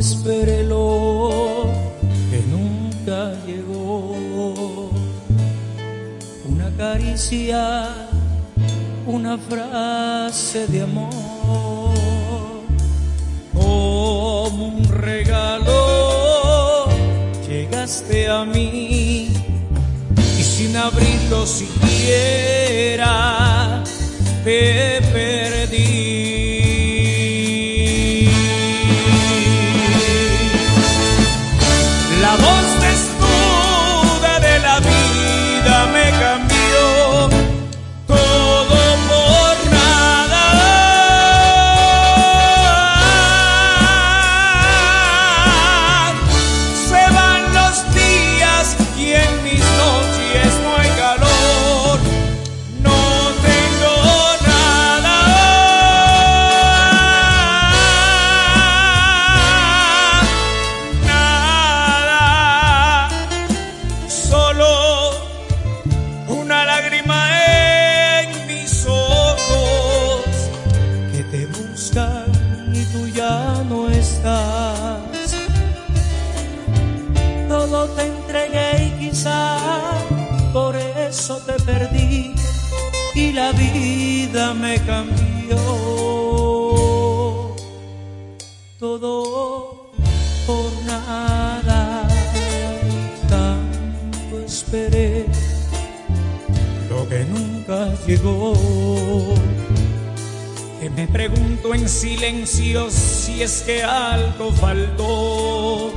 esperé lo que nunca llegó. Una caricia, una frase de amor, como un regalo llegaste a mí y sin abrirlo siquiera te perdí. La voz desnuda de la vida me cambió, todo por nada. Se van los días y en mis noches no hay calor, no tengo nada. Solo una lágrima en mis ojos que te buscan y tú ya no estás. Todo te entregué y quizá por eso te perdí y la vida me cambió. Todo por nada, tanto esperé lo que nunca llegó, que me pregunto en silencio si es que algo faltó.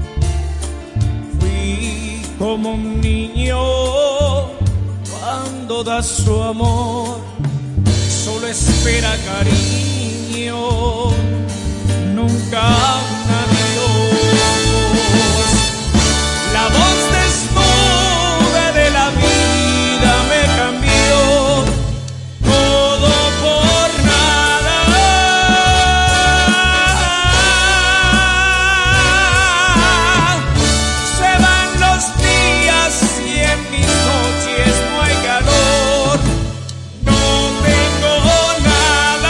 Fui como un niño cuando da su amor, solo espera cariño, nunca un adiós. La voz desnuda de la vida me cambió, todo por nada. Se van los días y en mis noches no hay calor, no tengo nada.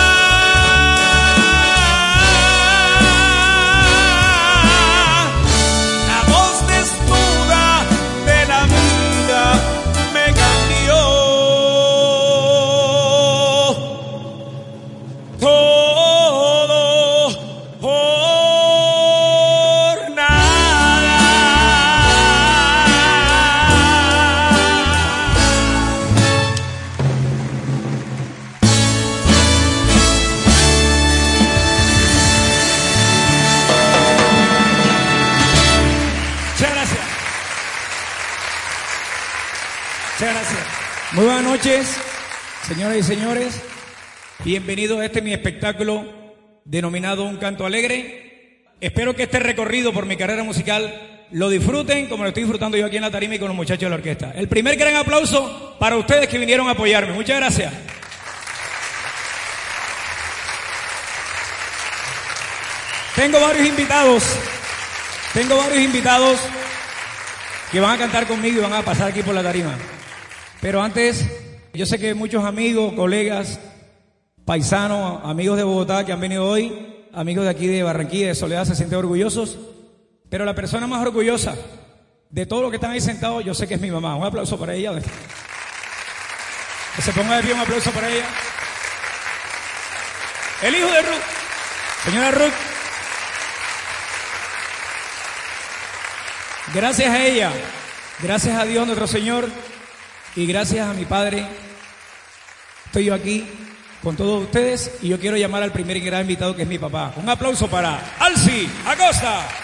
La voz desnuda de la vida me cambió, todo por nada. Muchas gracias. Muchas gracias. Muy buenas noches, señoras y señores. Bienvenidos a este mi espectáculo denominado Un Canto Alegre. Espero que este recorrido por mi carrera musical lo disfruten como lo estoy disfrutando yo aquí en la tarima y con los muchachos de la orquesta. El primer gran aplauso para ustedes que vinieron a apoyarme. Muchas gracias. Tengo varios invitados que van a cantar conmigo y van a pasar aquí por la tarima. Pero antes, yo sé que muchos amigos, colegas, paisanos, amigos de Bogotá que han venido hoy, amigos de aquí de Barranquilla, de Soledad, se sienten orgullosos. Pero la persona más orgullosa de todos los que están ahí sentados, yo sé que es mi mamá. Un aplauso para ella. Que se ponga de pie, un aplauso para ella. El hijo de Ruth, señora Ruth. Gracias a ella, gracias a Dios nuestro Señor y gracias a mi padre, estoy yo aquí con todos ustedes y yo quiero llamar al primer gran invitado que es mi papá. Un aplauso para Alci Acosta.